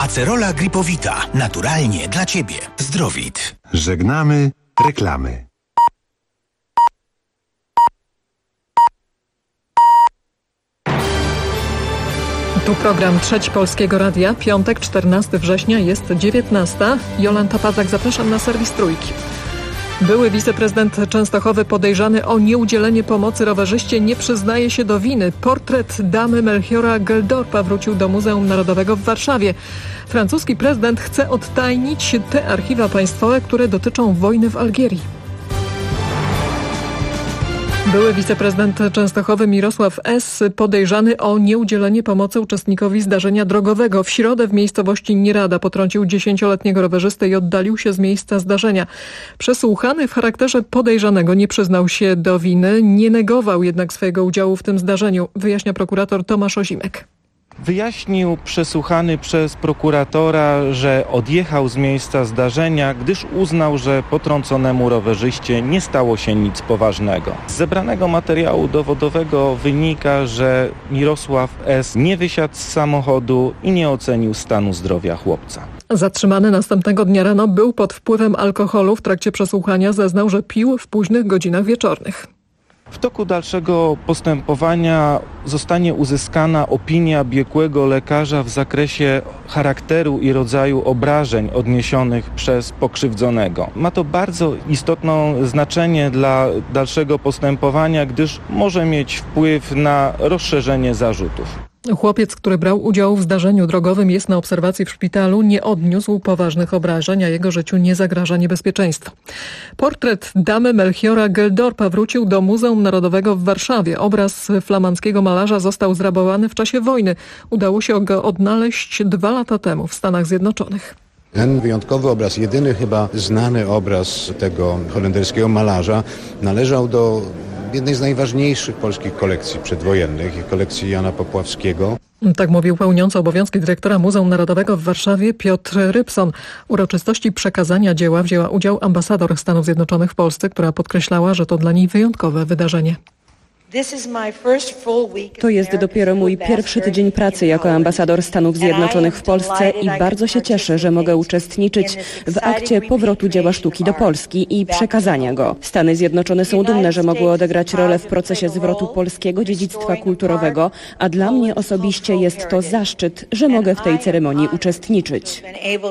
Acerola Gripowita. Naturalnie dla Ciebie. Zdrowit. Żegnamy reklamy. Tu program Trzeci Polskiego Radia. Piątek, 14 września, jest 19. Jolanta Pawlak, zapraszam na serwis Trójki. Były wiceprezydent Częstochowy podejrzany o nieudzielenie pomocy rowerzyście nie przyznaje się do winy. Portret damy Melchiora Geldorpa wrócił do Muzeum Narodowego w Warszawie. Francuski prezydent chce odtajnić te archiwa państwowe, które dotyczą wojny w Algierii. Były wiceprezydent Częstochowy Mirosław S. podejrzany o nieudzielenie pomocy uczestnikowi zdarzenia drogowego. W środę w miejscowości Nierada potrącił 10-letniego rowerzystę i oddalił się z miejsca zdarzenia. Przesłuchany w charakterze podejrzanego nie przyznał się do winy, nie negował jednak swojego udziału w tym zdarzeniu, wyjaśnia prokurator Tomasz Ozimek. Wyjaśnił przesłuchany przez prokuratora, że odjechał z miejsca zdarzenia, gdyż uznał, że potrąconemu rowerzyście nie stało się nic poważnego. Z zebranego materiału dowodowego wynika, że Mirosław S. nie wysiadł z samochodu i nie ocenił stanu zdrowia chłopca. Zatrzymany następnego dnia rano był pod wpływem alkoholu. W trakcie przesłuchania zeznał, że pił w późnych godzinach wieczornych. W toku dalszego postępowania zostanie uzyskana opinia biegłego lekarza w zakresie charakteru i rodzaju obrażeń odniesionych przez pokrzywdzonego. Ma to bardzo istotne znaczenie dla dalszego postępowania, gdyż może mieć wpływ na rozszerzenie zarzutów. Chłopiec, który brał udział w zdarzeniu drogowym, jest na obserwacji w szpitalu, nie odniósł poważnych obrażeń, a jego życiu nie zagraża niebezpieczeństwo. Portret damy Melchiora Geldorpa wrócił do Muzeum Narodowego w Warszawie. Obraz flamandzkiego malarza został zrabowany w czasie wojny. Udało się go odnaleźć 2 lata temu w Stanach Zjednoczonych. Ten wyjątkowy obraz, jedyny chyba znany obraz tego holenderskiego malarza, należał do jednej z najważniejszych polskich kolekcji przedwojennych, kolekcji Jana Popławskiego. Tak mówił pełniący obowiązki dyrektora Muzeum Narodowego w Warszawie Piotr Rybson. Uroczystości przekazania dzieła wzięła udział ambasador Stanów Zjednoczonych w Polsce, która podkreślała, że to dla niej wyjątkowe wydarzenie. To jest dopiero mój pierwszy tydzień pracy jako ambasador Stanów Zjednoczonych w Polsce i bardzo się cieszę, że mogę uczestniczyć w akcie powrotu dzieła sztuki do Polski i przekazania go. Stany Zjednoczone są dumne, że mogły odegrać rolę w procesie zwrotu polskiego dziedzictwa kulturowego, a dla mnie osobiście jest to zaszczyt, że mogę w tej ceremonii uczestniczyć.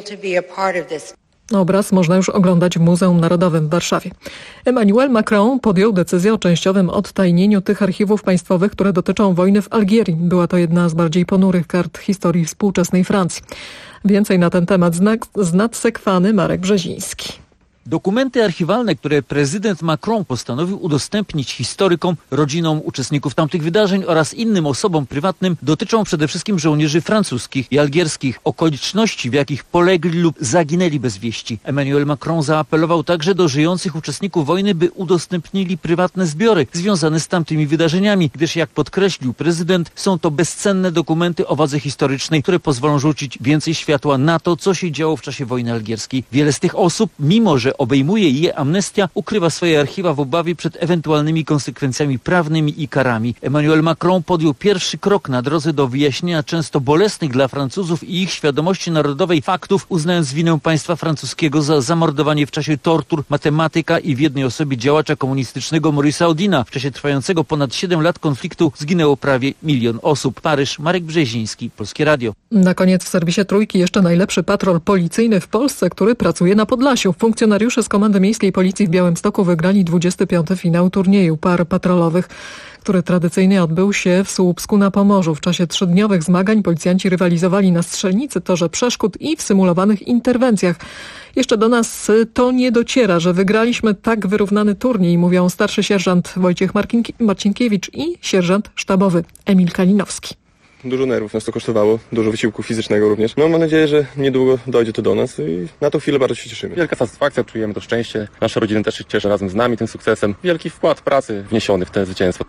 Obraz można już oglądać w Muzeum Narodowym w Warszawie. Emmanuel Macron podjął decyzję o częściowym odtajnieniu tych archiwów państwowych, które dotyczą wojny w Algierii. Była to jedna z bardziej ponurych kart historii współczesnej Francji. Więcej na ten temat z nadsekwany Marek Brzeziński. Dokumenty archiwalne, które prezydent Macron postanowił udostępnić historykom, rodzinom uczestników tamtych wydarzeń oraz innym osobom prywatnym, dotyczą przede wszystkim żołnierzy francuskich i algierskich, okoliczności, w jakich polegli lub zaginęli bez wieści. Emmanuel Macron zaapelował także do żyjących uczestników wojny, by udostępnili prywatne zbiory związane z tamtymi wydarzeniami, gdyż jak podkreślił prezydent, są to bezcenne dokumenty o wadze historycznej, które pozwolą rzucić więcej światła na to, co się działo w czasie wojny algierskiej. Wiele z tych osób, mimo że obejmuje je amnestia, ukrywa swoje archiwa w obawie przed ewentualnymi konsekwencjami prawnymi i karami. Emmanuel Macron podjął pierwszy krok na drodze do wyjaśnienia często bolesnych dla Francuzów i ich świadomości narodowej faktów, uznając winę państwa francuskiego za zamordowanie w czasie tortur matematyka i w jednej osobie działacza komunistycznego Maurice'a Audina. W czasie trwającego ponad 7 lat konfliktu zginęło prawie 1 milion osób. Paryż, Marek Brzeziński, Polskie Radio. Na koniec w serwisie Trójki jeszcze najlepszy patrol policyjny w Polsce, który pracuje na Podlasiu. Funkcjonariusze z Komendy Miejskiej Policji w Białymstoku wygrali 25. finał turnieju par patrolowych, który tradycyjnie odbył się w Słupsku na Pomorzu. W czasie 3-dniowych zmagań policjanci rywalizowali na strzelnicy, torze przeszkód i w symulowanych interwencjach. Jeszcze do nas to nie dociera, że wygraliśmy tak wyrównany turniej, mówią starszy sierżant Wojciech Marcinkiewicz i sierżant sztabowy Emil Kalinowski. Dużo nerwów nas to kosztowało, dużo wysiłku fizycznego również. No mam nadzieję, że niedługo dojdzie to do nas i na tą chwilę bardzo się cieszymy. Wielka satysfakcja, czujemy to szczęście. Nasze rodziny też się cieszą razem z nami tym sukcesem. Wielki wkład pracy wniesiony w te zwycięstwo.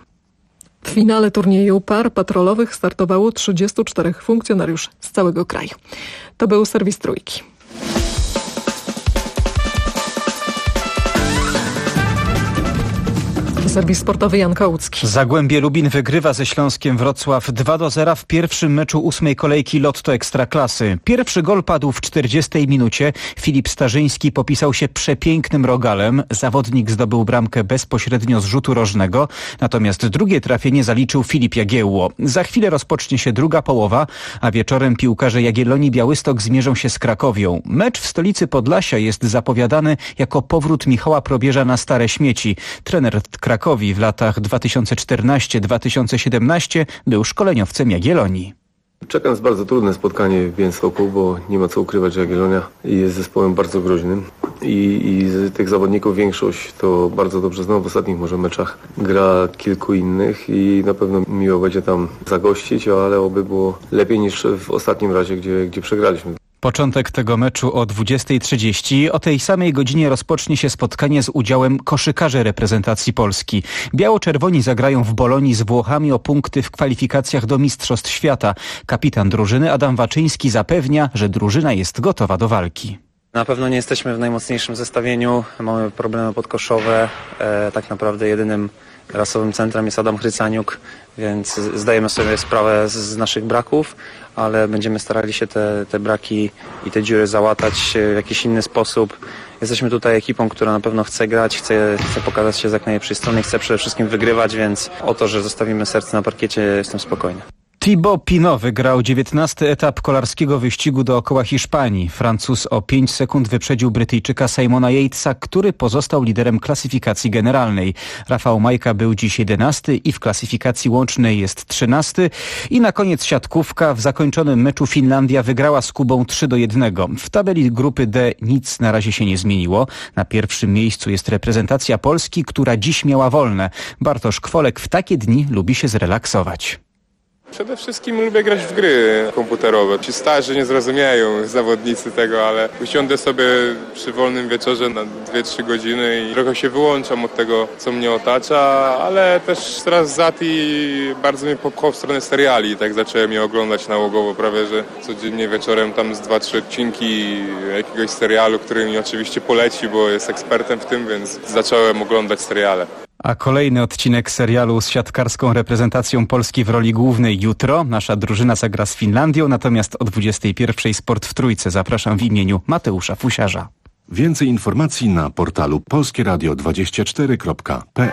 W finale turnieju par patrolowych startowało 34 funkcjonariuszy z całego kraju. To był serwis Trójki. serwis sportowy Jan Kołucki. Zagłębie Lubin wygrywa ze Śląskiem Wrocław 2-0 w pierwszym meczu 8. kolejki Lotto Ekstraklasy. Pierwszy gol padł w 40 minucie. Filip Starzyński popisał się przepięknym rogalem. Zawodnik zdobył bramkę bezpośrednio z rzutu rożnego, natomiast drugie trafienie zaliczył Filip Jagiełło. Za chwilę rozpocznie się druga połowa, a wieczorem piłkarze Jagiellonii Białystok zmierzą się z Krakowią. Mecz w stolicy Podlasia jest zapowiadany jako powrót Michała Probierza na stare śmieci. Trener Krakowi w latach 2014-2017 był szkoleniowcem Jagiellonii. Czeka nas bardzo trudne spotkanie w Białymstoku, bo nie ma co ukrywać, że Jagiellonia jest zespołem bardzo groźnym i z tych zawodników większość to bardzo dobrze znam w ostatnich może meczach. Gra kilku innych i na pewno miło będzie tam zagościć, ale oby było lepiej niż w ostatnim razie, gdzie przegraliśmy. Początek tego meczu o 20:30. O tej samej godzinie rozpocznie się spotkanie z udziałem koszykarzy reprezentacji Polski. Biało-czerwoni zagrają w Bolonii z Włochami o punkty w kwalifikacjach do Mistrzostw Świata. Kapitan drużyny Adam Waczyński zapewnia, że drużyna jest gotowa do walki. Na pewno nie jesteśmy w najmocniejszym zestawieniu, mamy problemy podkoszowe. Tak naprawdę jedynym rasowym centrem jest Adam Chrycaniuk, więc zdajemy sobie sprawę z naszych braków, ale będziemy starali się te braki i te dziury załatać w jakiś inny sposób. Jesteśmy tutaj ekipą, która na pewno chce grać, chce pokazać się z jak najlepszej strony, chce przede wszystkim wygrywać, więc o to, że zostawimy serce na parkiecie, jestem spokojny. Thibaut Pinot wygrał 19. etap kolarskiego wyścigu dookoła Hiszpanii. Francuz o 5 sekund wyprzedził Brytyjczyka Simona Yatesa, który pozostał liderem klasyfikacji generalnej. Rafał Majka był dziś 11. i w klasyfikacji łącznej jest 13. I na koniec siatkówka. W zakończonym meczu Finlandia wygrała z Kubą 3-1. W tabeli grupy D nic na razie się nie zmieniło. Na pierwszym miejscu jest reprezentacja Polski, która dziś miała wolne. Bartosz Kwolek w takie dni lubi się zrelaksować. Przede wszystkim lubię grać w gry komputerowe. Ci starzy nie zrozumieją, zawodnicy tego, ale usiądę sobie przy wolnym wieczorze na 2-3 godziny i trochę się wyłączam od tego, co mnie otacza, ale też teraz Zati bardzo mnie popchał w stronę seriali. Tak zacząłem je oglądać nałogowo, prawie że codziennie wieczorem tam z 2-3 odcinki jakiegoś serialu, który mi oczywiście poleci, bo jest ekspertem w tym, więc zacząłem oglądać seriale. A kolejny odcinek serialu z siatkarską reprezentacją Polski w roli głównej jutro. Nasza drużyna zagra z Finlandią, natomiast o 21:00 Sport w Trójce. Zapraszam w imieniu Mateusza Fusiarza. Więcej informacji na portalu polskieradio24.pl.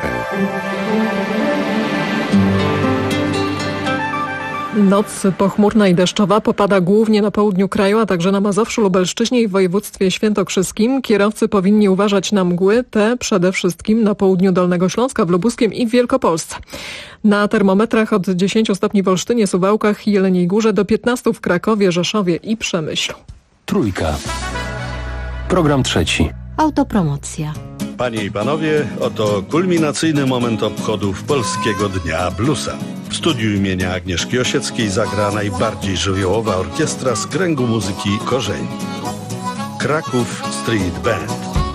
Noc pochmurna i deszczowa popada głównie na południu kraju, a także na Mazowszu, Lubelszczyźnie i w województwie świętokrzyskim. Kierowcy powinni uważać na mgły, te przede wszystkim na południu Dolnego Śląska, w Lubuskiem i w Wielkopolsce. Na termometrach od 10 stopni w Olsztynie, Suwałkach i Jeleniej Górze do 15 w Krakowie, Rzeszowie i Przemyślu. Trójka. Program trzeci. Autopromocja. Panie i panowie, oto kulminacyjny moment obchodów Polskiego Dnia Bluesa. W studiu imienia Agnieszki Osieckiej zagra najbardziej żywiołowa orkiestra z kręgu muzyki Korzeni. Kraków Street Band.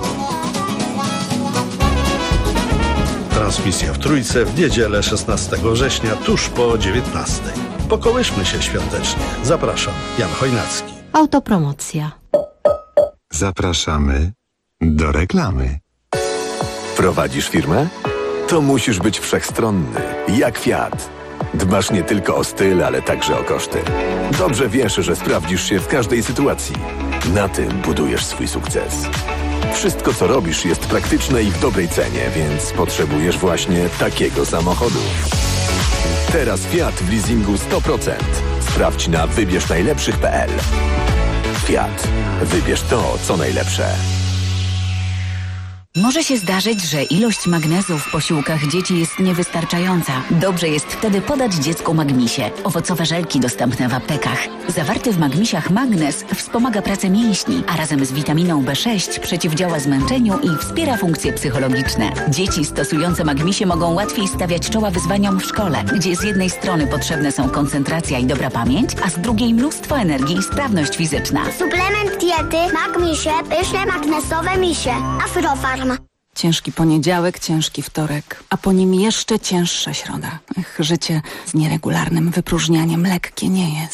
Transmisja w Trójce w niedzielę 16 września tuż po 19:00. Pokołyszmy się świątecznie. Zapraszam, Jan Chojnacki. Autopromocja. Zapraszamy do reklamy. Prowadzisz firmę? To musisz być wszechstronny, jak Fiat. Dbasz nie tylko o styl, ale także o koszty. Dobrze wiesz, że sprawdzisz się w każdej sytuacji. Na tym budujesz swój sukces. Wszystko, co robisz, jest praktyczne i w dobrej cenie, więc potrzebujesz właśnie takiego samochodu. Teraz Fiat w leasingu 100%. Sprawdź na wybiersznajlepszych.pl. Fiat. Wybierz to, co najlepsze. Może się zdarzyć, że ilość magnezu w posiłkach dzieci jest niewystarczająca. Dobrze jest wtedy podać dziecku Magmisie. Owocowe żelki dostępne w aptekach. Zawarty w Magmisiach magnez wspomaga pracę mięśni, a razem z witaminą B6 przeciwdziała zmęczeniu i wspiera funkcje psychologiczne. Dzieci stosujące Magmisie mogą łatwiej stawiać czoła wyzwaniom w szkole, gdzie z jednej strony potrzebne są koncentracja i dobra pamięć, a z drugiej mnóstwo energii i sprawność fizyczna. Suplement diety Magmisie, pyszne magnesowe misie. Afrofarm. Ciężki poniedziałek, ciężki wtorek, a po nim jeszcze cięższa środa. Życie z nieregularnym wypróżnianiem lekkie nie jest.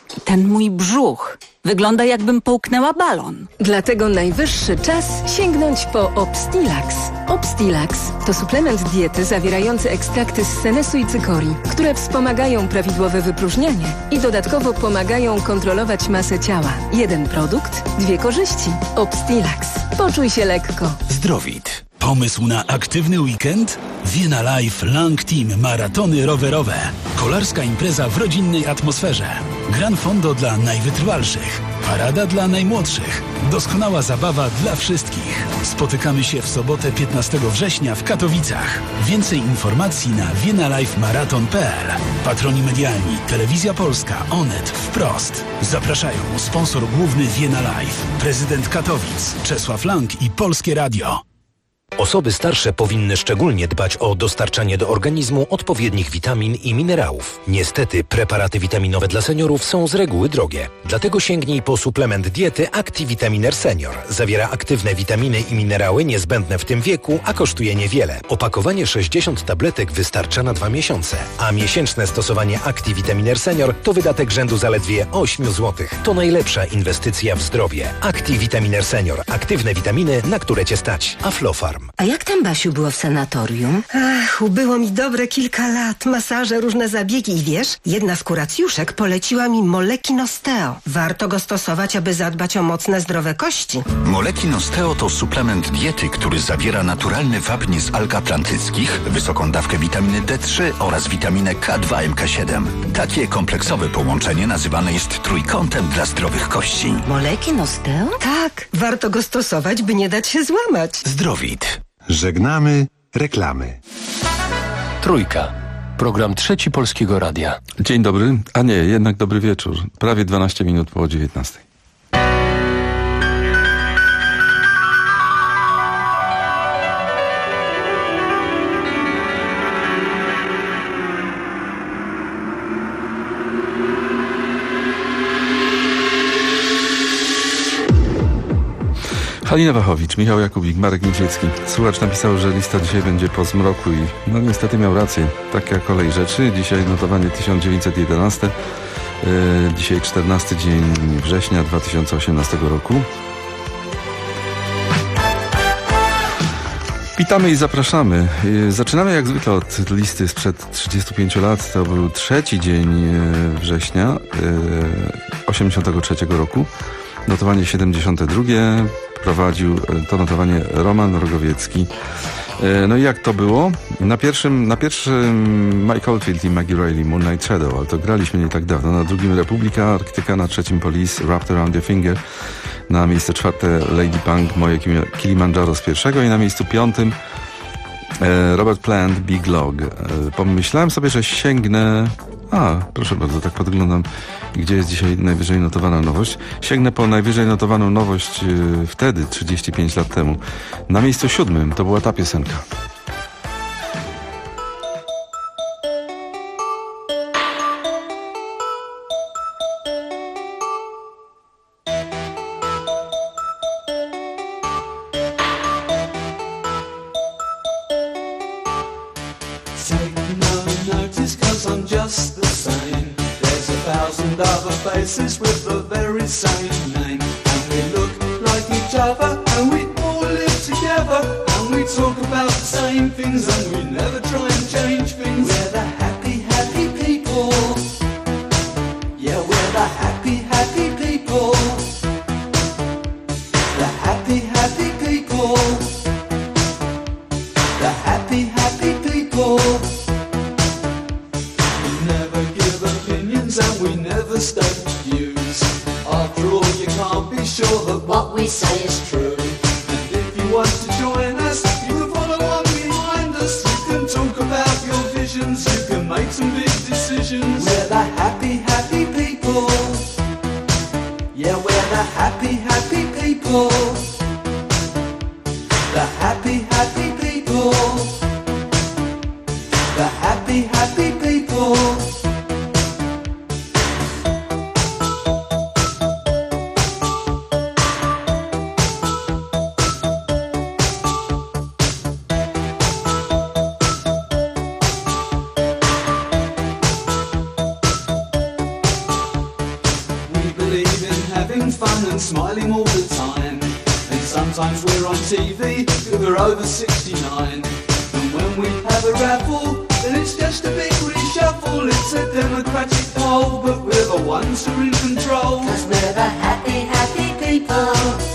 Ten mój brzuch wygląda, jakbym połknęła balon. Dlatego najwyższy czas sięgnąć po Obstilax. Obstilax to suplement diety zawierający ekstrakty z senesu i cykorii, które wspomagają prawidłowe wypróżnianie i dodatkowo pomagają kontrolować masę ciała. Jeden produkt, dwie korzyści. Obstilax. Poczuj się lekko. Zdrowit. Pomysł na aktywny weekend? Vienna Life Long Team Maratony rowerowe. Kolarska impreza w rodzinnej atmosferze. Gran fondo dla najwytrwalszych. Parada dla najmłodszych. Doskonała zabawa dla wszystkich. Spotykamy się w sobotę 15 września w Katowicach. Więcej informacji na viennalifemarathon.pl. Patroni medialni Telewizja Polska, Onet, Wprost. Zapraszają sponsor główny Vienna Life, prezydent Katowic, Czesław Lang i Polskie Radio. Osoby starsze powinny szczególnie dbać o dostarczanie do organizmu odpowiednich witamin i minerałów. Niestety preparaty witaminowe dla seniorów są z reguły drogie. Dlatego sięgnij po suplement diety ActiVitaminer Senior. Zawiera aktywne witaminy i minerały niezbędne w tym wieku, a kosztuje niewiele. Opakowanie 60 tabletek wystarcza na 2 miesiące, a miesięczne stosowanie ActiVitaminer Senior to wydatek rzędu zaledwie 8 zł. To najlepsza inwestycja w zdrowie. ActiVitaminer Senior. Aktywne witaminy, na które Cię stać. Aflofarm. A jak tam, Basiu, było w sanatorium? Ach, ubyło mi dobre kilka lat. Masaże, różne zabiegi i wiesz, jedna z kuracjuszek poleciła mi Molekin Osteo. Warto go stosować, aby zadbać o mocne, zdrowe kości. Molekin Osteo to suplement diety, który zawiera naturalny wapń z alg atlantyckich, wysoką dawkę witaminy D3 oraz witaminę K2 MK7. Takie kompleksowe połączenie nazywane jest trójkątem dla zdrowych kości. Molekin Osteo? Tak, warto go stosować, by nie dać się złamać. Zdrowit. Żegnamy reklamy. Trójka. Program Trzeci Polskiego Radia. Dzień dobry, a nie, jednak dobry wieczór. Prawie 12 minut po 19. Halina Wachowicz, Michał Jakubik, Marek Niedźwiecki. Słuchacz napisał, że lista dzisiaj będzie po zmroku i no niestety miał rację. Taka kolej rzeczy. Dzisiaj notowanie 1911. Dzisiaj 14 dzień września 2018 roku. Witamy i zapraszamy. Zaczynamy jak zwykle od listy sprzed 35 lat. To był 3 dzień września 83 roku. Notowanie 72. Prowadził to notowanie Roman Rogowiecki. No i jak to było? Na pierwszym Mike Oldfield i Maggie Reilly, Moonlight Shadow, ale to graliśmy nie tak dawno. Na drugim Republika, Arktyka, na trzecim Police, Wrapped Around Your Finger. Na miejsce 4 Lady Punk, Moje Kilimandżaro z pierwszego i na miejscu 5 Robert Plant, Big Log. Pomyślałem sobie, że sięgnę... proszę bardzo, tak podglądam, gdzie jest dzisiaj najwyżej notowana nowość. Sięgnę po najwyżej notowaną nowość wtedy, 35 lat temu. Na miejscu 7 to była ta piosenka. Faces with the very same name, and we look like each other, and we all live together, and we talk about the same things, and we never try and change things. We're the happy, happy people. Yeah, we're the happy, happy people. The happy, happy people. The happy, happy people. We never give opinions, and we never state views. After all, you can't be sure that what we say is true. And if you want to join us, you can follow on behind us. You can talk about your visions, you can make some big decisions. We're the happy, happy people. Yeah, we're the happy, happy people. The happy, happy people. The happy, happy people. and smiling all the time. And sometimes we're on TV, we're over 69. And when we have a raffle, then it's just a big reshuffle. It's a democratic poll, but we're the ones who are in control. 'Cause we're the happy, happy people.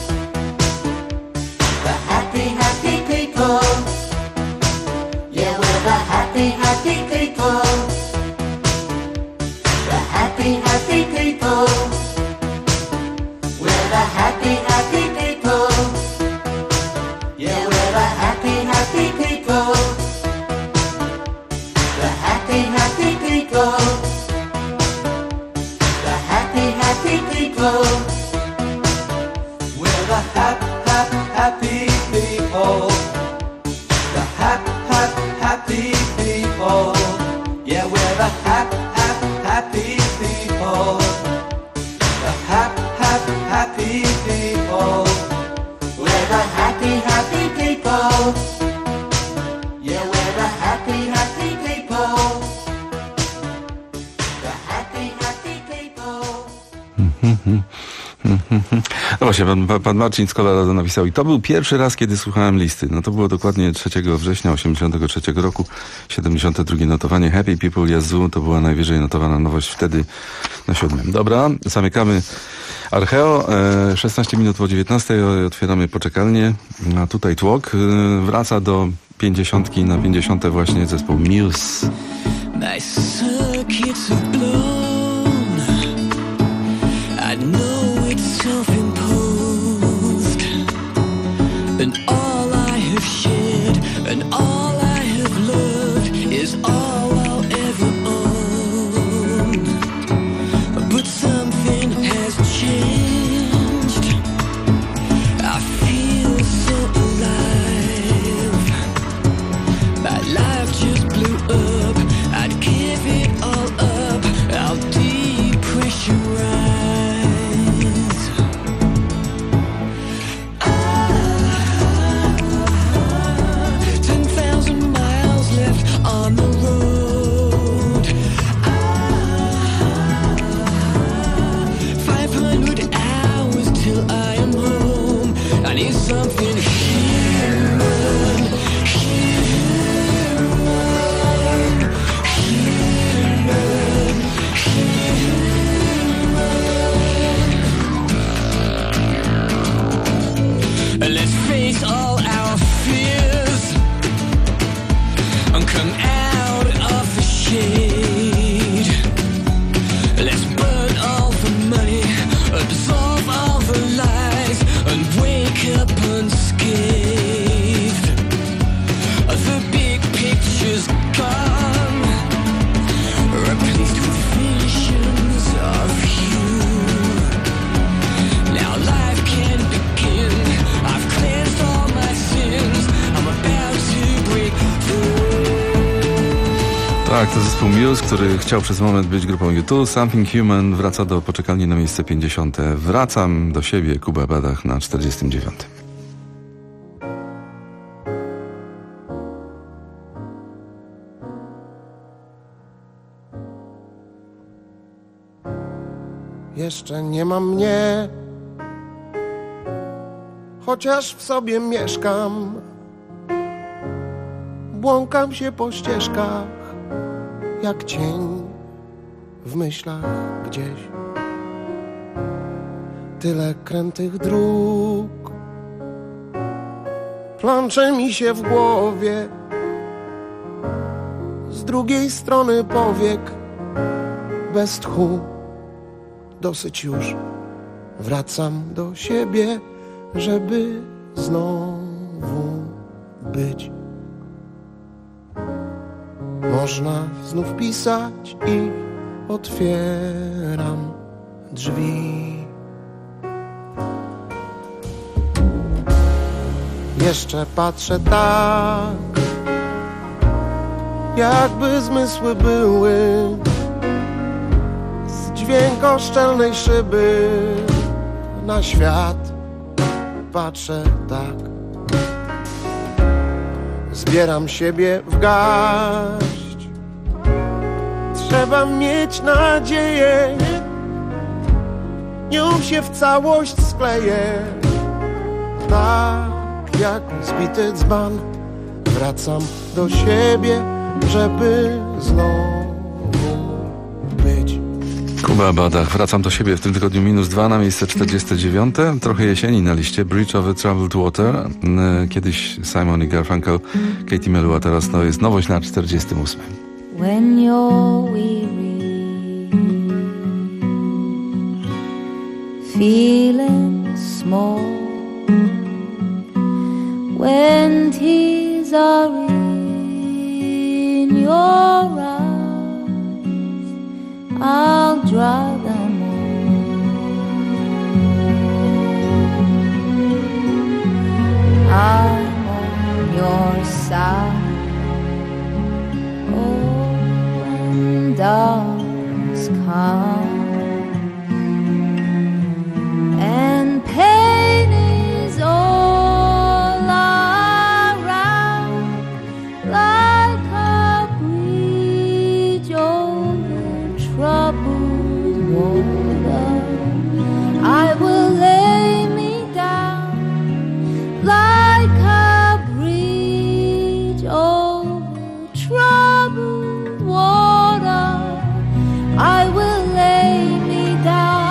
The happy, happy people. Yeah, we're the happy, happy people. The happy, happy people. We're the happy, happy people. Yeah, we're the happy, happy people. The happy, happy people. The happy, happy people. We're the happy people. The happy people. Yeah, we're the happy people. The happy people. We're the happy people. Yeah, we're the happy people. The happy people. No właśnie, pan Marcin z Colorado napisał: i to był pierwszy raz, kiedy słuchałem listy. No to było dokładnie 3 września 1983 roku, 72 notowanie. Happy People, Yazoo, to była najwyżej notowana nowość wtedy na 7. Dobra, zamykamy Archeo, 16 minut po 19, otwieramy poczekalnię, a tutaj tłok wraca do 50 na 50 właśnie zespół Muse. My circuits have blown. I know it's self-imposed, and all I have shared and all I have loved is all I'll ever own. But something has changed. I feel so alive. My life just blew up. I'd give it all up. I'll depressurize. 10,000 miles left on the road. 500 hours till I am home. I need something human, human, human, human. Let's face all our fears and come out of the shade. Let's burn all the money, absorb all the lies, and wake up unscathed. The big picture's gone, replaced with visions of you. Now life can begin. I've cleansed all my sins. I'm about to break through. Tak, to zespół Muse, który chciał przez moment być grupą U2. Something Human wraca do poczekalni na miejsce 50. Wracam do siebie, Kuba Badach na 49. Jeszcze nie ma mnie, chociaż w sobie mieszkam. Błąkam się po ścieżkach, jak cień w myślach gdzieś. Tyle krętych dróg plącze mi się w głowie. Z drugiej strony powiek, bez tchu, dosyć już. Wracam do siebie, żeby znowu być. Można znów pisać i otwieram drzwi. Jeszcze patrzę tak, jakby zmysły były z dźwiękoszczelnej szyby na świat. Patrzę tak, zbieram siebie w garść. Trzeba mieć nadzieję, nią się w całość skleję. Tak jak zbity dzban wracam do siebie, żeby znowu być. Kuba Badach, wracam do siebie w tym tygodniu -2 na miejsce 49. Trochę jesieni na liście. Bridge over Troubled Water. Kiedyś Simon i Garfunkel, Katie Melua, teraz to jest nowość na 48. When you're weary, feeling small, when tears are in your eyes, I'll dry them all. I'm on your side. Oh, when darkness comes and pain is all around, like a bridge over troubled water, I will lay me down like a bridge over troubled water, I will lay me down.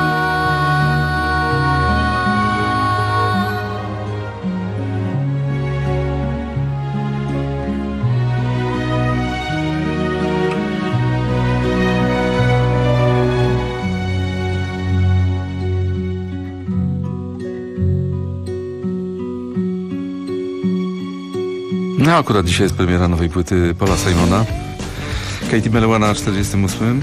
No akurat dzisiaj jest premiera nowej płyty Paula Simona. Katie Melua na 48.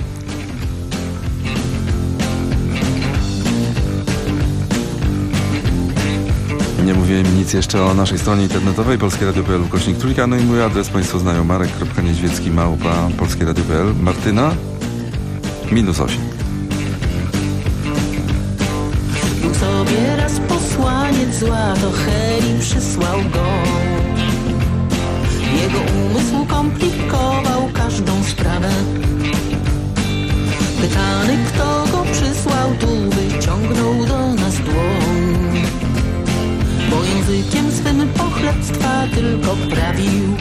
Nie mówiłem nic jeszcze o naszej stronie internetowej polskieradio.pl/3. No i mój adres państwo znają, marek.niedźwiecki@polskieradio.pl. Martyna -8. Był sobie raz posłaniec zła, do Heli przysłał go. Jego umysł komplikował każdą sprawę. Pytany, kto go przysłał, tu wyciągnął do nas dłoń, bo językiem swym pochlebstwa tylko prawił.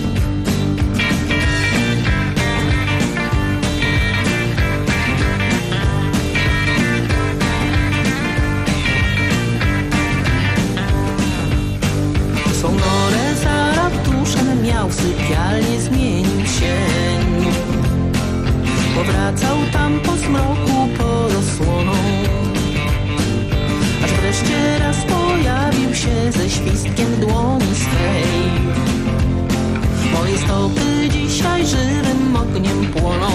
Sonore za ratuszem miał sypialnię, zmienił sień. Powracał tam po zmroku, pod osłoną, aż wreszcie raz pojawił się ze świstkiem dłoni swej. Moje stopy dzisiaj żywym ogniem płoną.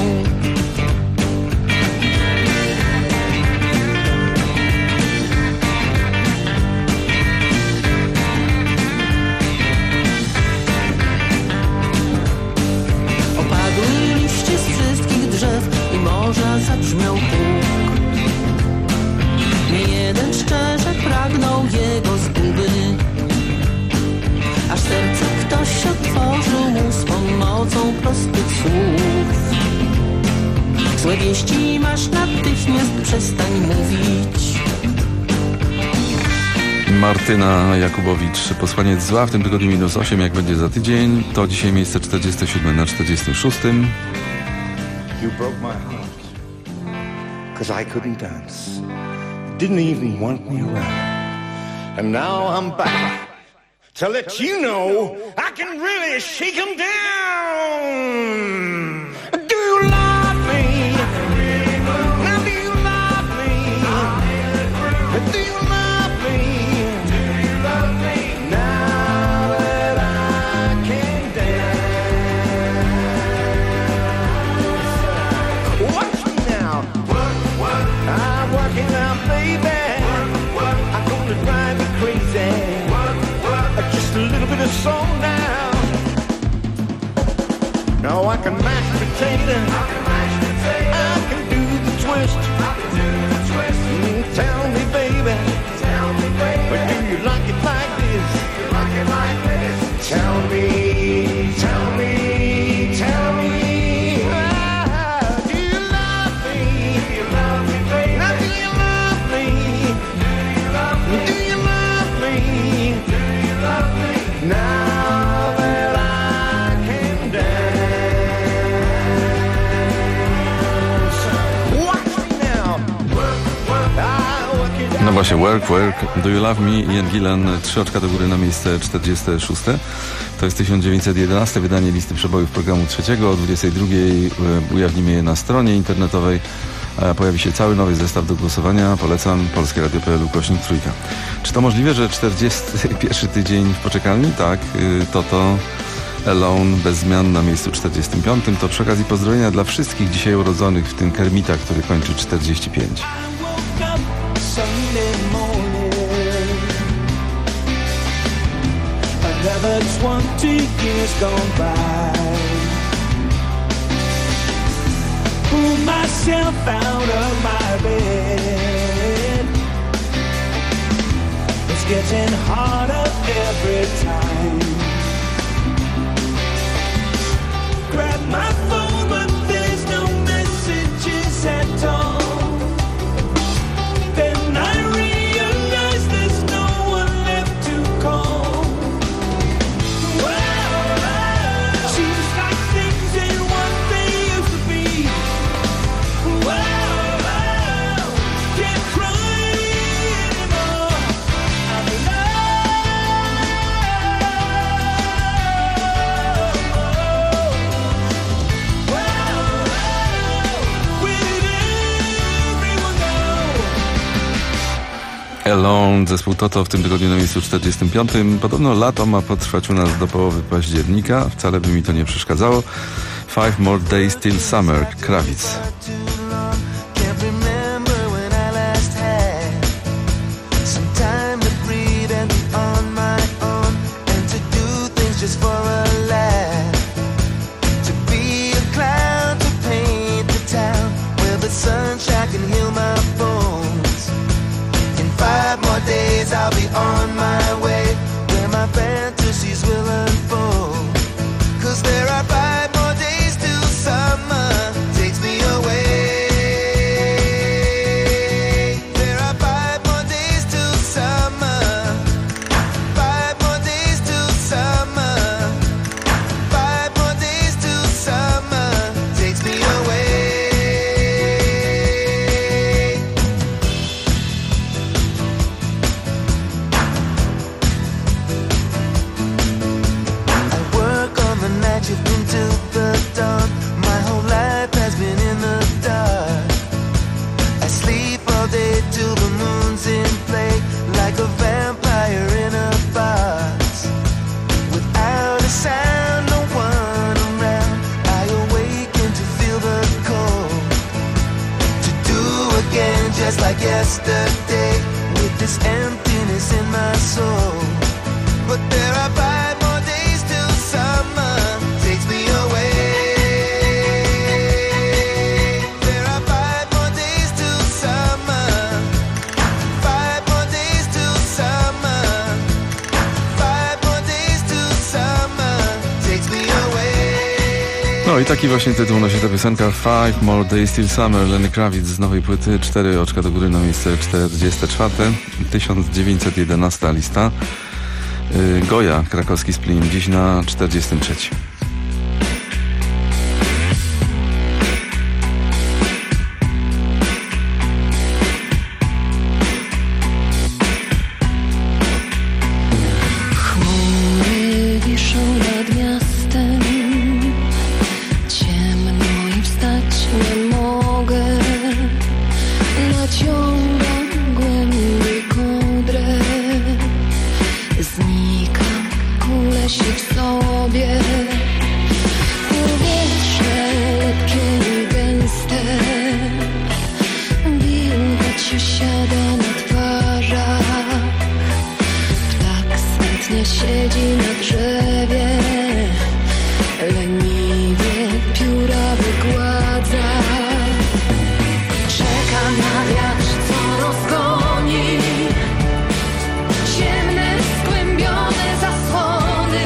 Opadły liście z wszystkich drzew i morza zabrzmiał pług. Nie jeden szczerze pragnął jego zguby, aż serce ktoś otworzył mu z pomocą prostych słów. Złe wieści masz, natychmiast przestań mówić. Martyna Jakubowicz, posłaniec zła, w tym tygodniu -8, jak będzie za tydzień. To dzisiaj miejsce 47 na 46. You broke my heart, 'cause I couldn't dance. Didn't even want me around. And now I'm back to let you know I can really shake 'em down. Do you love me? Now do you love me? Do you love me? Do you love me? Now that I can dance. Watch me now. I'm working out, baby. I'm gonna drive you crazy. Just a little bit of soul now. Now I can mash potato. I can do the twist. Tell me, baby. But do you like it like this? Tell me, tell me, tell me. Do you love me? Now do you love Właśnie Work, Do You Love Me, Ian Gillan, 3 oczka do góry na miejsce 46. To jest 1911 wydanie listy przebojów programu trzeciego. O 22 ujawnimy je na stronie internetowej. Pojawi się cały nowy zestaw do głosowania. Polecam polskieradio.pl/3. Czy to możliwe, że 41 tydzień w poczekalni? Tak, to Alone bez zmian na miejscu 45. To przy okazji pozdrowienia dla wszystkich dzisiaj urodzonych, w tym Kermita, który kończy 45. Another 20 years gone by. Pull myself out of my bed. It's getting harder every time. Grab my phone, but there's no messages at all. Then I realize there's no one left to call. Seems like things ain't what they used to be. Can't cry anymore. I'm Alone, zespół Toto w tym tygodniu na miejscu 45. Podobno lato ma potrwać u nas do połowy października. Wcale by mi to nie przeszkadzało. 5 More Days Till Summer, Krawiec. I'll be on my way, where my fantasies will unfold. 'Cause there are 5 more days till summer takes me away. There are 5 more days till summer. 5 more days till summer. 5 more days till summer takes me away. Into the dawn, my whole life has been in the dark. I sleep all day till the moon's in play, like a vampire in a box. Without a sound, no one around, I awaken to feel the cold. To do again just like yesterday, with this emptiness in my soul. But there are 5 more days till summer takes me away. There are 5 more days till summer. 5 more days till summer. 5 more days till summer takes me away. No i taki właśnie tytuł nosi ta piosenka 5 More Days Till Summer, Lenny Kravitz z nowej płyty, 4 oczka do góry na miejsce 44. 1911 lista. Goja, krakowski Splin, dziś na 43. Chmury wiszą nad miastem, ciemno i wstać nie mogę. Naciągam głębiej kołdrę, znikam, kulę się w sobie. Powietrze lepkie i gęste, wilgoć osiada na twarzach. Ptak smutnie siedzi na drzewie, leniwie pióra wygładza. Czeka na wiatr, co rozgoni ciemne, skłębione zasłony.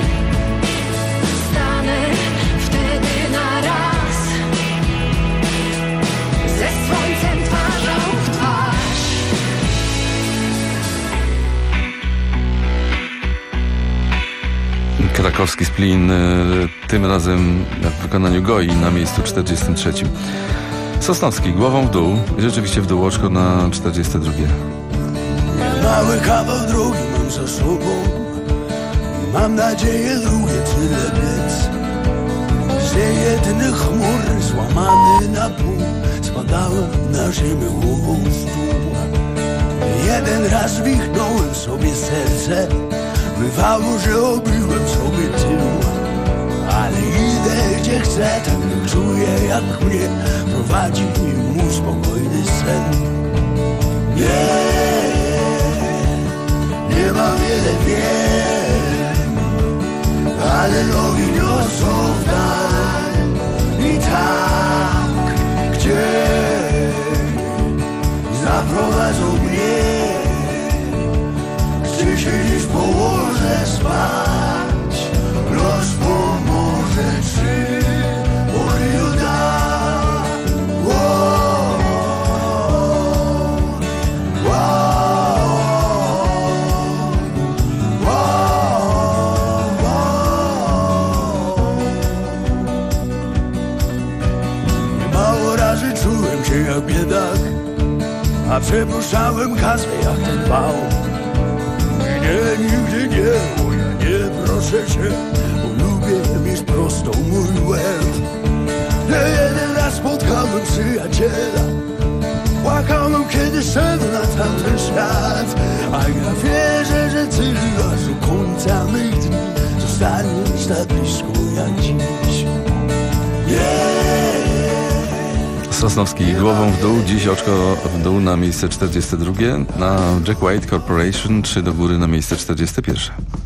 Stanę wtedy na raz ze słońcem twarzą w twarz. Krakowski Splin, tym razem w wykonaniu Goi na miejscu 43. Sosnowski, głową w dół i rzeczywiście w dół, oczko na 42. Mały kawał drogi mam za sobą i mam nadzieję drugie tyle biec. Z jedynych chmur złamany na pół spadałem na ziemię głową w dół. Jeden raz wichnąłem sobie serce, bywało, że obiłem sobie tył. Ale idę gdzie chcę, tak nie czuję jak mnie prowadzi mu spokojny sen. Nie ma wiele wiem, ale nogi niosą w dal. I tak, gdzie zaprowadzą mnie, gdzie się dziś położę spać. Los pomoże, czy pochylu da. Mało razy czułem się jak biedak, a przepuszczałem kasę jak ten wał. Nie, nigdy nie, bo ja nie proszę cię, bo lubię mieć prostą mój łeb. Nie jeden raz spotkałem przyjaciela, płakałem kiedy szedł na tamten świat. A ja wierzę, że ty aż do końca mych dni zostaniesz tak blisko jak dziś. Sosnowski głową w dół, dziś oczko w dół na miejsce 42, na Jack White Corporation 3 do góry na miejsce 41.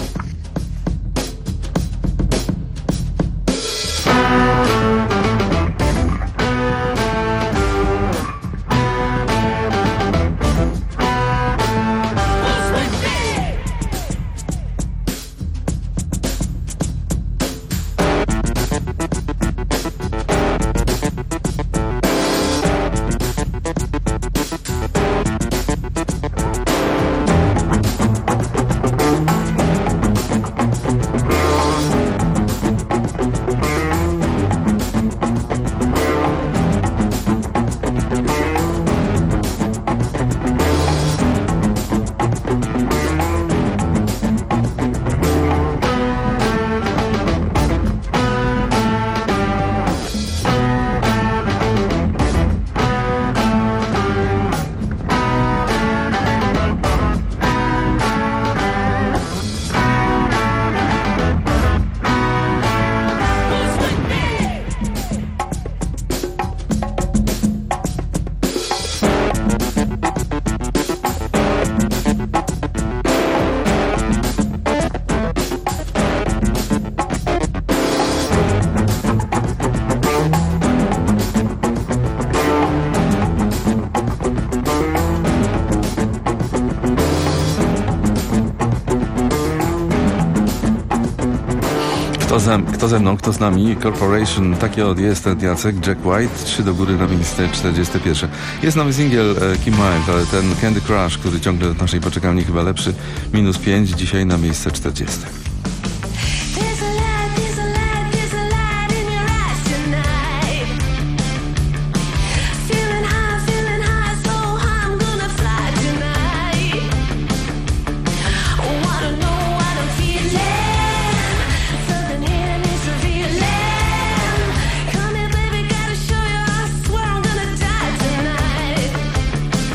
Kto ze mną, kto z nami? Corporation, takie od jest ten Jacek, Jack White, 3 do góry na miejsce 41. Jest nowy singiel Kim Wilde, ale ten Candy Crush, który ciągle w naszej poczekalni chyba lepszy, -5, dzisiaj na miejsce 40.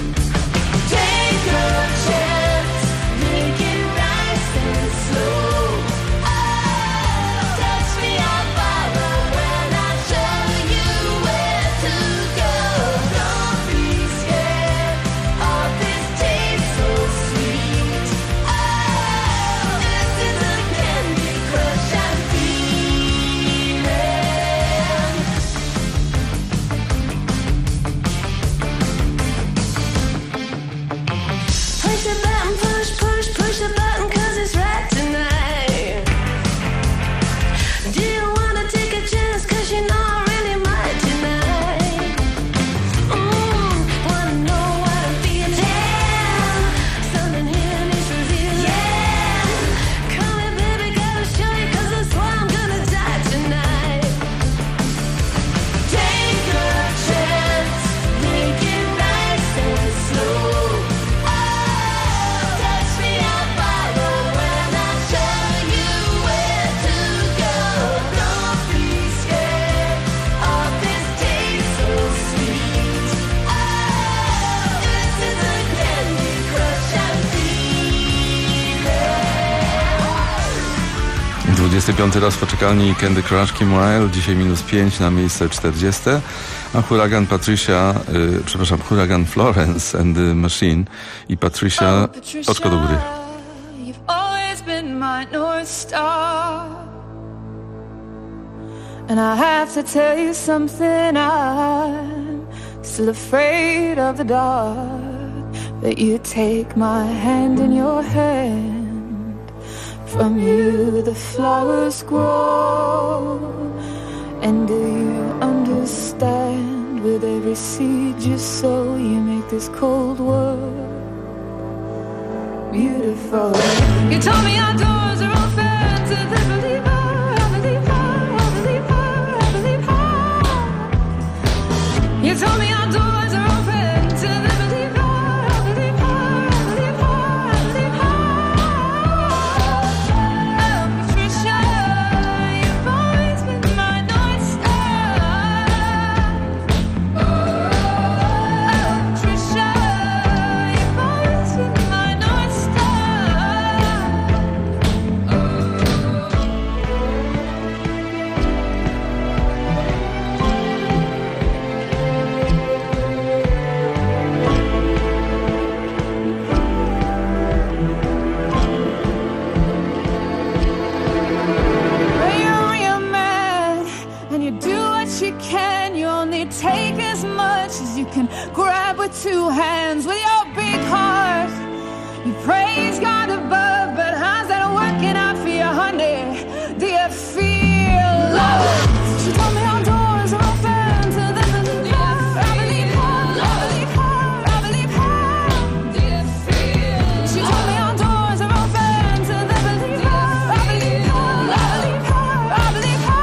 Take a chance, make it nice and slow. 45 raz w poczekalni Candy Crush Kim Wilde, dzisiaj -5 na miejsce 40, a huragan huragan Florence and the Machine i Patricia oczko do góry. You've always been my North Star. And I have to tell you something, I'm still afraid of the dark. That you take my hand in your hand. From you the flowers grow. And do you understand? With every seed you sow, you make this cold world beautiful. You told me our doors are open to the believer. You told me our doors are open to the believer, Patricia, you've always been my North Star. Patricia, you've always been my North Star. Take as much as you can grab with two hands. With your big heart, you praise God above, but how's that working out for you, honey? Do you feel love? She told me our doors are open to the believer. I believe her, I believe her, I believe her. Do you feel? She told me our doors are open to the believer. I believe her, I believe her, I believe her.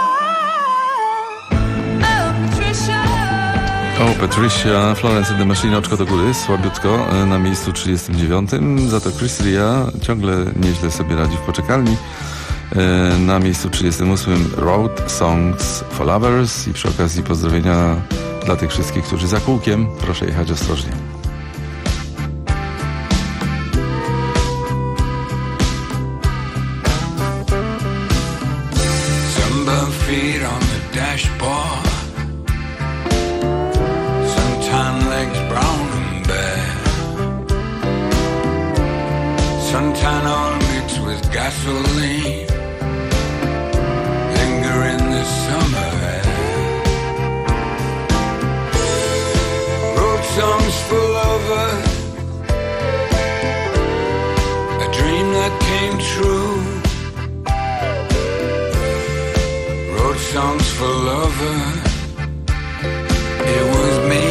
Patricia, Florence and the Machine, oczko do góry, słabiutko, na miejscu 39. Za to Chris Ria ciągle nieźle sobie radzi w poczekalni. Na miejscu 38 Road Songs for Lovers i przy okazji pozdrowienia dla tych wszystkich, którzy za kółkiem. Proszę jechać ostrożnie. Some bare feet on the dashboard. Legs brown and bare, suntan oil mixed with gasoline, linger in the summer air. Wrote songs for lovers, a dream that came true. Wrote songs for lovers, it was me.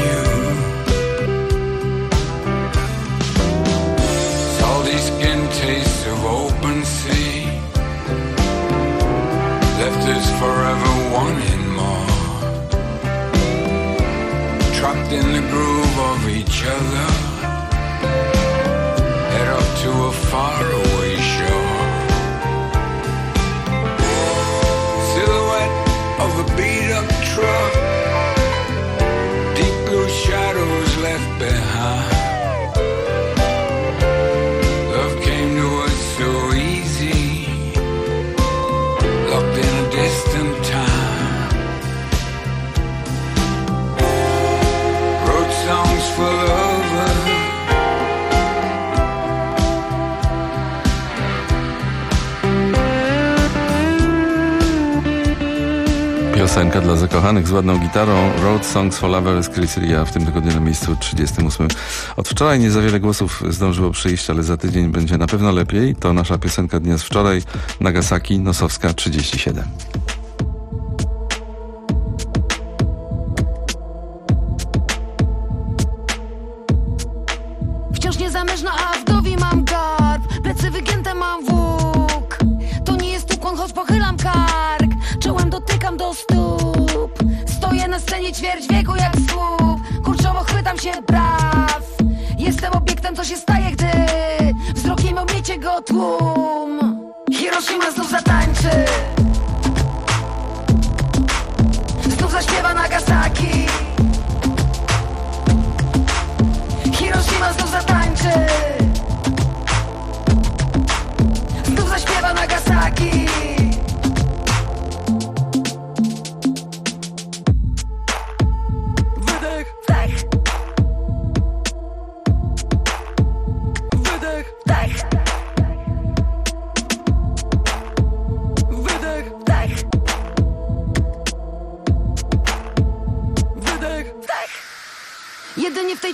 Taste of open sea left us forever wanting more, trapped in the groove of each other, head up to a faraway shore. Silhouette of a beat up truck, deep blue shadows left behind. Piosenka dla zakochanych z ładną gitarą, Road Songs for Lovers, Chris Ria, w tym tygodniu na miejscu 38. Od wczoraj nie za wiele głosów zdążyło przyjść, ale za tydzień będzie na pewno lepiej. To nasza piosenka dnia z wczoraj, Nagasaki, Nosowska 37. Wciąż niezamężna, a w głowie mam garb, plecy wygięte mam włók. To nie jest ukłon, choć pochylam kark, czołem dotykam do stóp. Stoję na scenie ćwierć wieku jak słup, kurczowo chwytam się braw. Jestem obiektem, co się staje, gdy wzrokiem omiecie go tłum. Hiroshima znów zatańczy, znów zaśpiewa Nagasaki. Hiroshima znów zatańczy, znów zaśpiewa Nagasaki.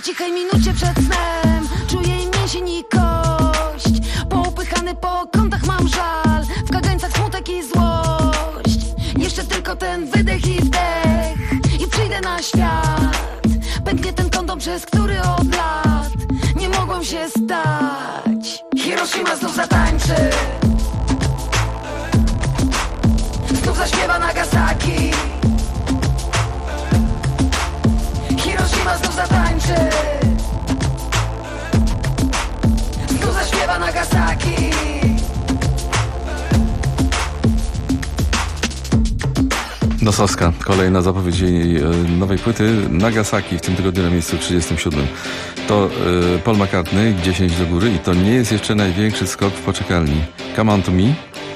cichej minucie przed snem czuję jej mięsień i kość. Poupychany po kątach mam żal, w kagańcach smutek i złość. Jeszcze tylko ten wydech i wdech i przyjdę na świat. Pęknie ten kondom, przez który od lat nie mogłem się stać. Hiroshima znów zatańczy, znów zaśpiewa Nagasaki. Hiroshima znów zatańczy, znów zaśpiewa Nagasaki. Nosowska, kolejna zapowiedź jej nowej płyty Nagasaki, w tym tygodniu na miejscu 37. To Paul McCartney, 10 do góry i to nie jest jeszcze największy skok w poczekalni. Come on to me. I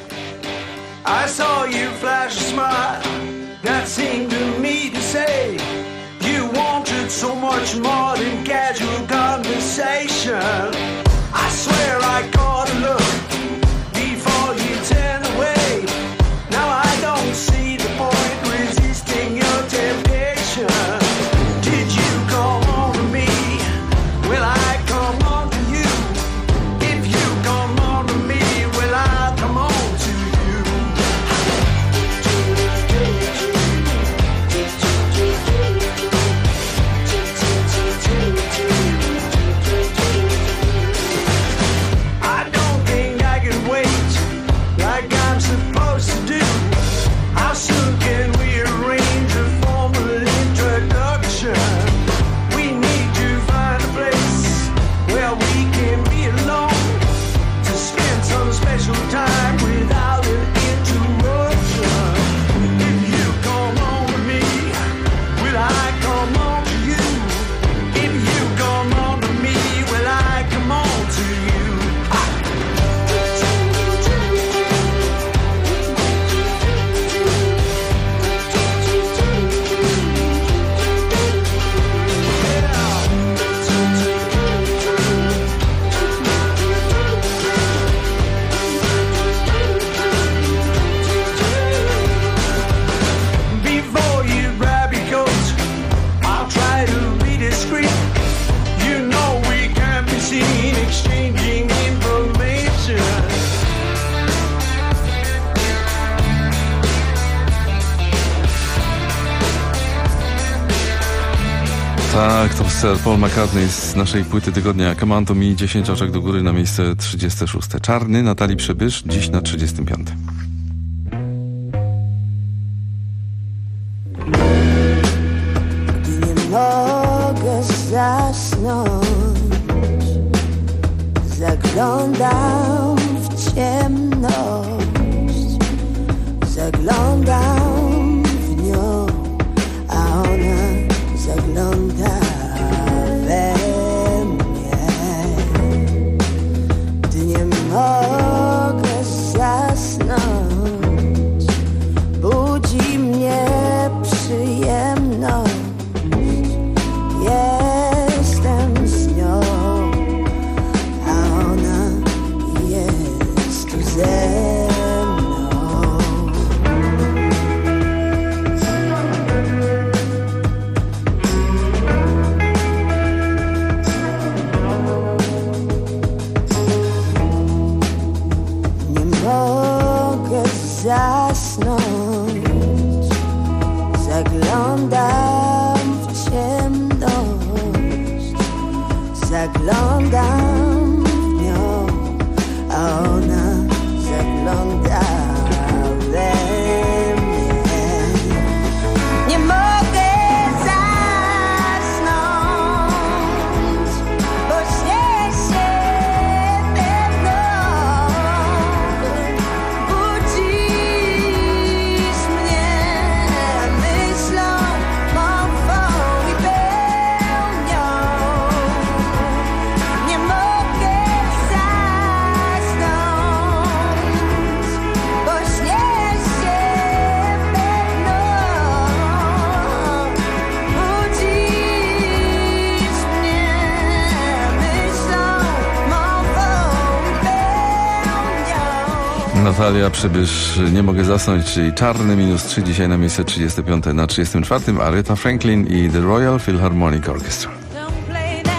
saw you flash a smile that seemed to me to say you wanted so much more than casual conversation. I swear I caught a look before you turned away. Now I don't see the point resisting your temptation. Did you come on to me? Will I come on to you? If you come on to me, will I come on to you? I don't think I can wait like I'm supposed to do. How soon can we arrange a formal introduction? We need to find a place where we can be alone to spend some special time without an interruption. If you come on to me, will I come on to you? If you come on to me, will I come on to you? Before you grab your coat, I'll try to be discreet. You know we can't be seen exchanging information. Tak, to Sir Paul McCartney z naszej płyty tygodnia Come on to me, 10 oczek do góry na miejsce 36. Czarny, Natalii Przybysz, dziś na 35. Nie mogę zasnąć, zaglądam w ciemność, zaglądam w nią, a ona zagląda we mnie. Gdy nie mogę zasnąć, budzi mnie przyjemność. Jestem z nią, a ona jest tu ze mną. Nie mogę zasnąć, zaglądam w ciemność, zaglądam w nią, a ona zagląda we mnie. Nie mogę zasnąć, bo śnię się pewno. Budzisz mnie myślą, mową i pełnią. Nie mogę zasnąć, bo śnię się pewno. Budzisz mnie myślą, mową i pełnią. Natalia Przybysz, nie mogę zasnąć, czyli Czarny, -3 dzisiaj na miejsce 35. Na 34. Aretha Franklin i The Royal Philharmonic Orchestra. Don't play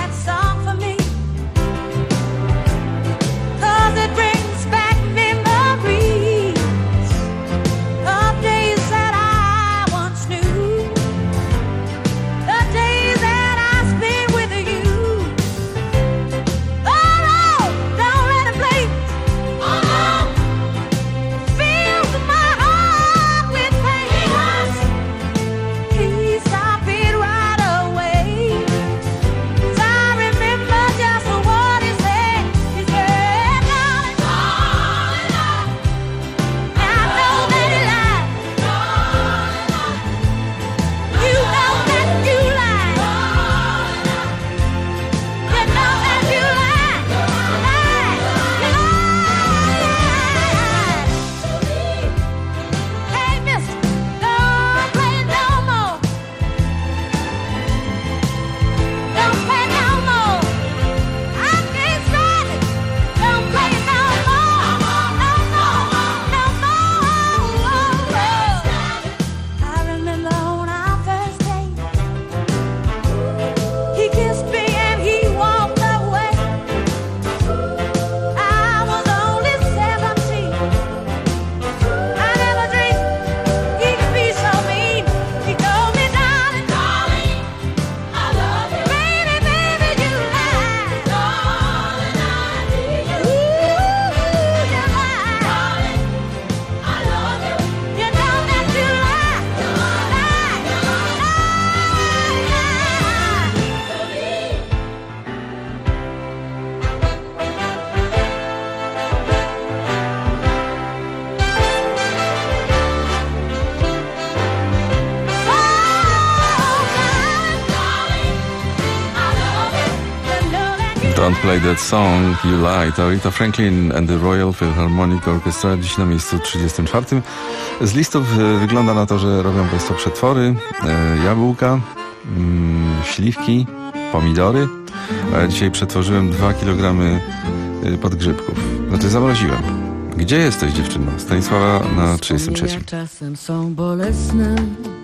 Play That Song You Lie. To Aretha Franklin and the Royal Philharmonic Orchestra, dziś na miejscu 34. Z listów wygląda na to, że robią Państwo przetwory, jabłka, śliwki, pomidory. A ja dzisiaj przetworzyłem 2 kg podgrzybków. Znaczy zamroziłem. Gdzie jesteś, dziewczyno? Stanisława na 33. Czasem są bolesne,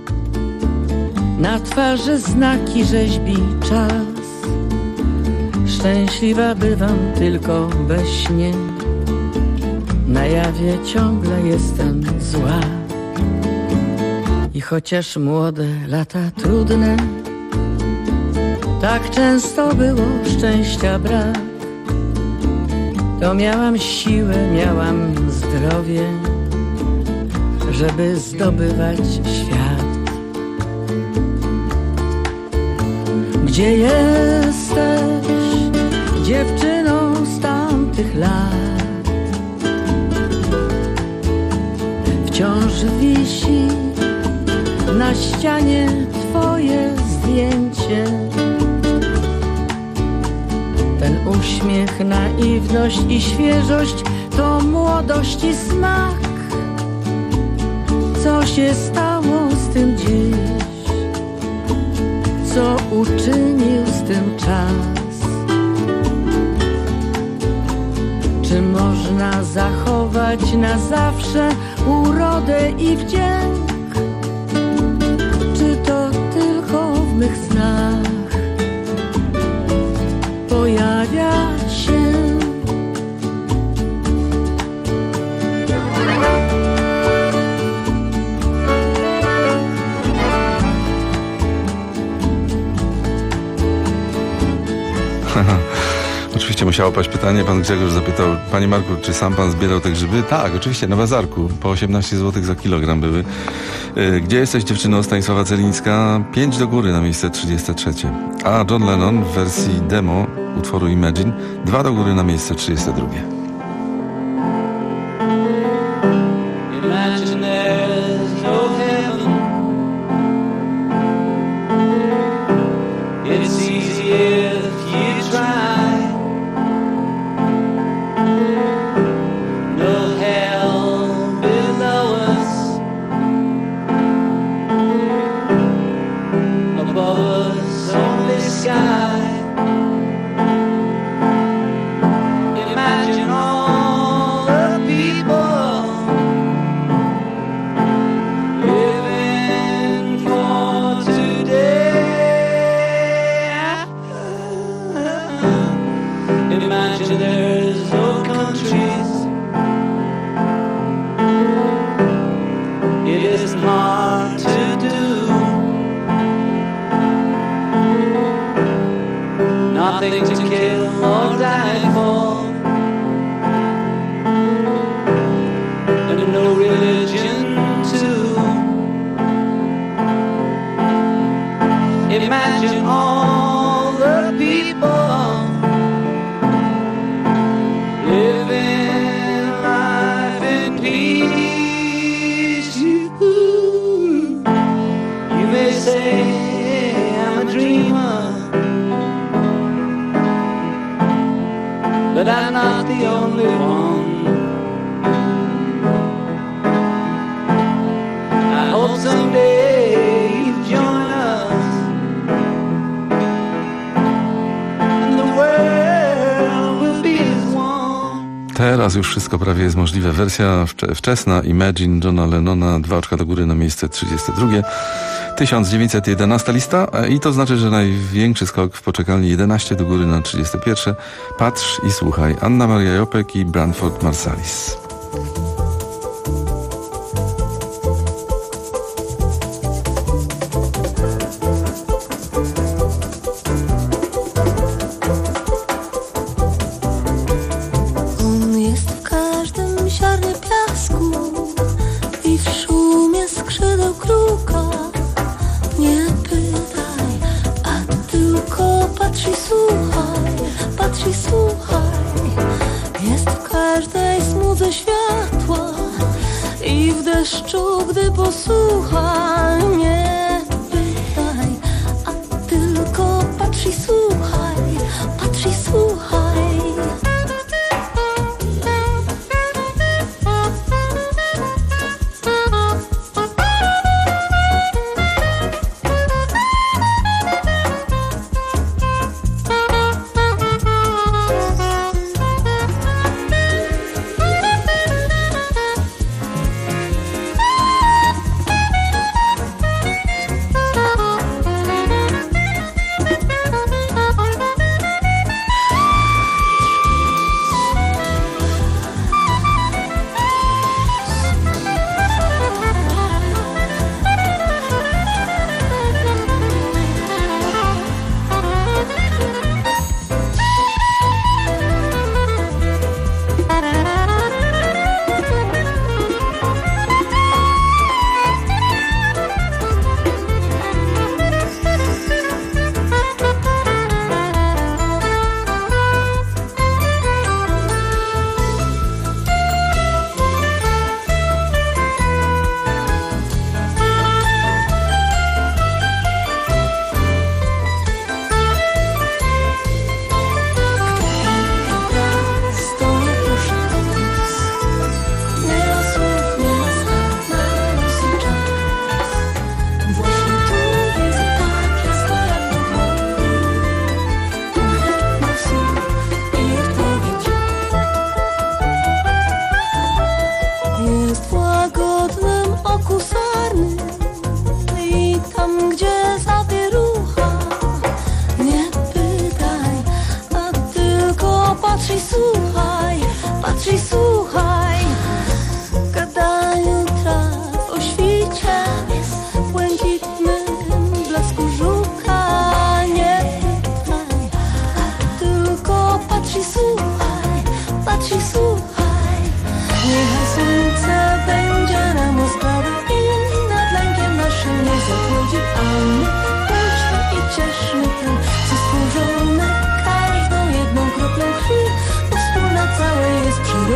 na twarzy znaki rzeźbi czas. Szczęśliwa bywam tylko we śnie, na jawie ciągle jestem zła. I chociaż młode lata trudne, tak często było szczęścia brak, to miałam siłę, miałam zdrowie, żeby zdobywać świat. Gdzie jesteś, dziewczyną z tamtych lat? Wciąż wisi na ścianie twoje zdjęcie. Ten uśmiech, naiwność i świeżość to młodość i smak. Co się stało z tym dziś? Co uczynił z tym czas? Czy można zachować na zawsze urodę i wdzięk? Czy to tylko w mych snach pojawia się? Oczywiście musiało paść pytanie. Pan Grzegorz zapytał: Panie Marku, czy sam pan zbierał te grzyby? Tak, oczywiście, na bazarku. Po 18 zł za kilogram były. Gdzie jesteś, dziewczyno? Stanisława Celińska. 5 do góry na miejsce 33. A John Lennon w wersji demo utworu Imagine 2 do góry na miejsce 32. Imagine there's no heaven. It's easy if you try. No hell below us, above us only sky. Imagine all the people living for today. Imagine there's no countries. It isn't hard to do. Nothing to kill or die for, and no religion too. Imagine all the people living life in peace. You may say I'm a dreamer, but I'm not the only one. I hope someday you join us, and the world will be as one. Teraz już wszystko prawie jest możliwe. Wersja wczesna Imagine Johna Lennona, 2 oczka do góry na miejsce 32. 1911 lista i to znaczy, że największy skok w poczekalni 11 do góry na 31. Patrz i słuchaj. Anna Maria Jopek i Branford Marsalis. On jest w każdym ziarnie piasku i w szumie skrzydeł kruka. Nie pytaj, a tylko patrz i słuchaj, patrz i słuchaj. Jest w każdej smudze światła i w deszczu, gdy posłuchaj. Nie pytaj, a tylko patrz i słuchaj, patrz i słuchaj.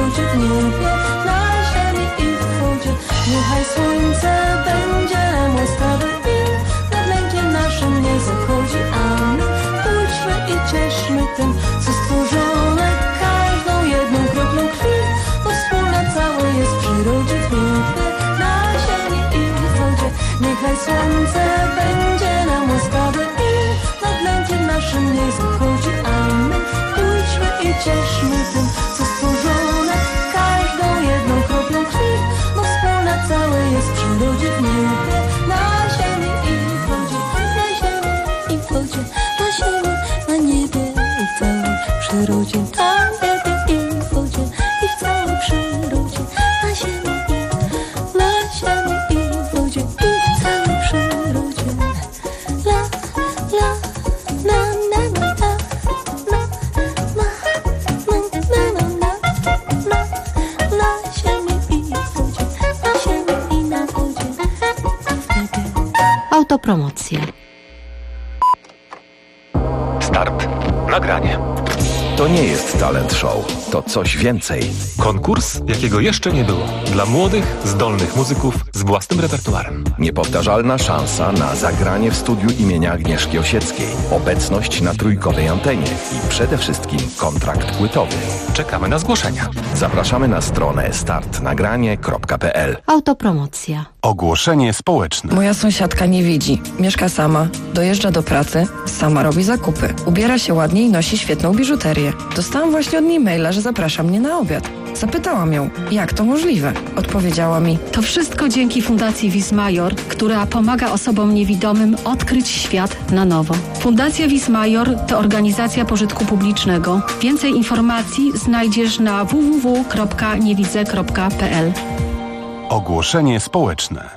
przyrodzie, w niebie, na ziemi i w wodzie. Niechaj słońce będzie nam łaskawe i nad lękiem naszym nie zachodzi, a my pójdźmy i cieszmy tym, co stworzone każdą jedną kroplą krwi, bo wspólne całe jest w przyrodzie, w niebie, na ziemi i w wodzie. Niechaj słońce będzie nam łaskawe i nad lękiem naszym nie zachodzi, a my pójdźmy i cieszmy tym, co stworzone każdą jedną kroplą krwi, bo wspólne całe jest w przyrodzie, w niebie, na ziemi i w wodzie, na ziemi i w wodzie, na ziemi, na niebie i w całej przyrodzie, na niebie i w wodzie i w całej przyrodzie, na ziemi i w wodzie i w całej przyrodzie. La, la, na, na, na, na, na, na, na, na ziemi i w wodzie, na ziemi i na wodzie, w niebie. Autopromocja. Start. Nagranie. To nie jest talent show, to coś więcej. Konkurs, jakiego jeszcze nie było. Dla młodych, zdolnych muzyków z własnym repertuarem. Niepowtarzalna szansa na zagranie w studiu imienia Agnieszki Osieckiej. Obecność na trójkowej antenie i przede wszystkim kontrakt płytowy. Czekamy na zgłoszenia. Zapraszamy na stronę startnagranie.pl. Autopromocja. Ogłoszenie społeczne. Moja sąsiadka nie widzi. Mieszka sama. Dojeżdża do pracy. Sama robi zakupy. Ubiera się ładnie i nosi świetną biżuterię. Dostałam właśnie od niej maila, że zaprasza mnie na obiad. Zapytałam ją, jak to możliwe. Odpowiedziała mi: to wszystko dzięki Fundacji Wismajor, która pomaga osobom niewidomym odkryć świat na nowo. Fundacja Wismajor to organizacja pożytku publicznego. Więcej informacji znajdziesz na www.niewidze.pl. Ogłoszenie społeczne.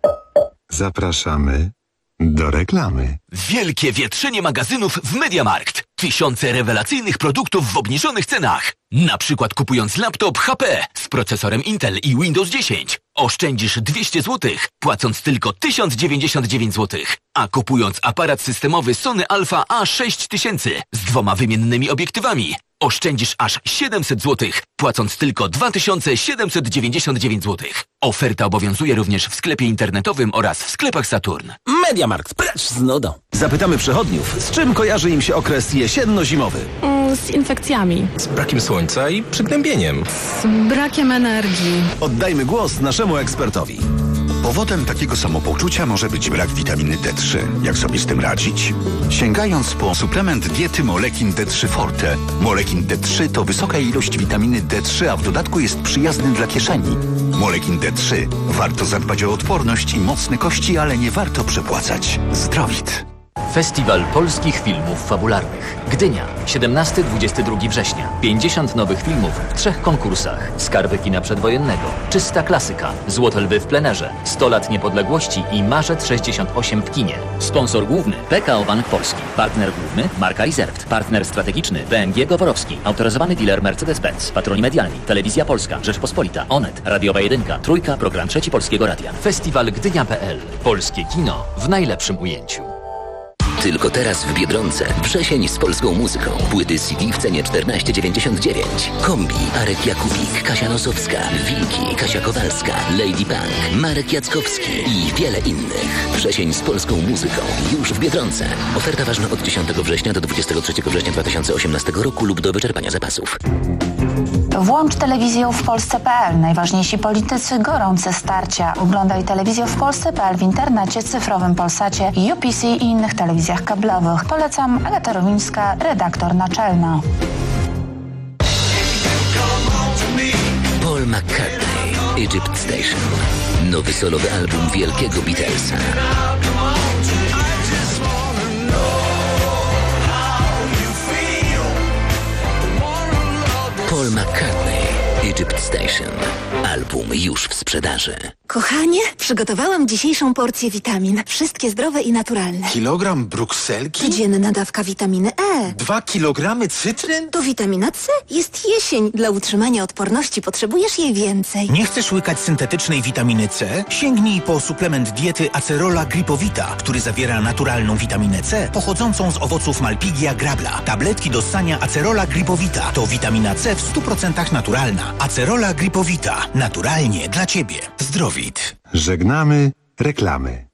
Zapraszamy do reklamy. Wielkie wietrzenie magazynów w MediaMarkt. Tysiące rewelacyjnych produktów w obniżonych cenach. Na przykład kupując laptop HP z procesorem Intel i Windows 10 oszczędzisz 200 zł, płacąc tylko 1099 zł. A kupując aparat systemowy Sony Alpha A6000 z 2 wymiennymi obiektywami oszczędzisz aż 700 zł, płacąc tylko 2799 zł. Oferta obowiązuje również w sklepie internetowym oraz w sklepach Saturn. MediaMarkt, precz z nudą. Zapytamy przechodniów, z czym kojarzy im się okres jesienno-zimowy. Z infekcjami. Z brakiem słońca i przygnębieniem. Z brakiem energii. Oddajmy głos naszemu ekspertowi. Powodem takiego samopoczucia może być brak witaminy D3. Jak sobie z tym radzić? Sięgając po suplement diety Molekin D3 Forte. Molekin D3 to wysoka ilość witaminy D3, a w dodatku jest przyjazny dla kieszeni. Molekin D3. Warto zadbać o odporność i mocne kości, ale nie warto przepłacać. Zdrowit. Festiwal Polskich Filmów Fabularnych. Gdynia, 17-22 września. 50 nowych filmów w 3 konkursach. Skarby kina przedwojennego, Czysta klasyka, Złote lwy w plenerze, 100 lat niepodległości i Marzec 68 w kinie. Sponsor główny PKO Bank Polski. Partner główny Marka Reserved. Partner strategiczny BMG Goworowski. Autoryzowany dealer Mercedes-Benz. Patroni medialni Telewizja Polska, Rzeczpospolita, Onet, Radiowa 1, Trójka, Program 3 Polskiego Radia. Festiwal Gdynia.pl. Polskie kino w najlepszym ujęciu. Tylko teraz w Biedronce. Wrzesień z polską muzyką. Płyty CD w cenie 14,99. Kombi, Arek Jakubik, Kasia Nosowska, Wilki, Kasia Kowalska, Lady Punk, Marek Jackowski i wiele innych. Wrzesień z polską muzyką. Już w Biedronce. Oferta ważna od 10 września do 23 września 2018 roku lub do wyczerpania zapasów. Włącz telewizję w Polsce.pl. Najważniejsi politycy, gorące starcia. Oglądaj telewizję w Polsce.pl w internecie, cyfrowym Polsacie, UPC i innych telewizjach kablowych. Polecam, Agata Romińska, redaktor naczelna. Paul McCartney, Egypt Station. Nowy solowy album wielkiego Beatlesa. Paul McCartney, Egypt Station. Album już w sprzedaży. Kochanie, przygotowałam dzisiejszą porcję witamin. Wszystkie zdrowe i naturalne. Kilogram brukselki? Codzienna dawka witaminy E. 2 kilogramy cytryn? To witamina C. Jest jesień. Dla utrzymania odporności potrzebujesz jej więcej. Nie chcesz łykać syntetycznej witaminy C? Sięgnij po suplement diety Acerola Gripowita, który zawiera naturalną witaminę C pochodzącą z owoców Malpighia grabla. Tabletki do ssania Acerola Gripowita to witamina C w 100% naturalna. Acerola Gripowita. Naturalnie dla Ciebie. Zdrowit. Żegnamy reklamy.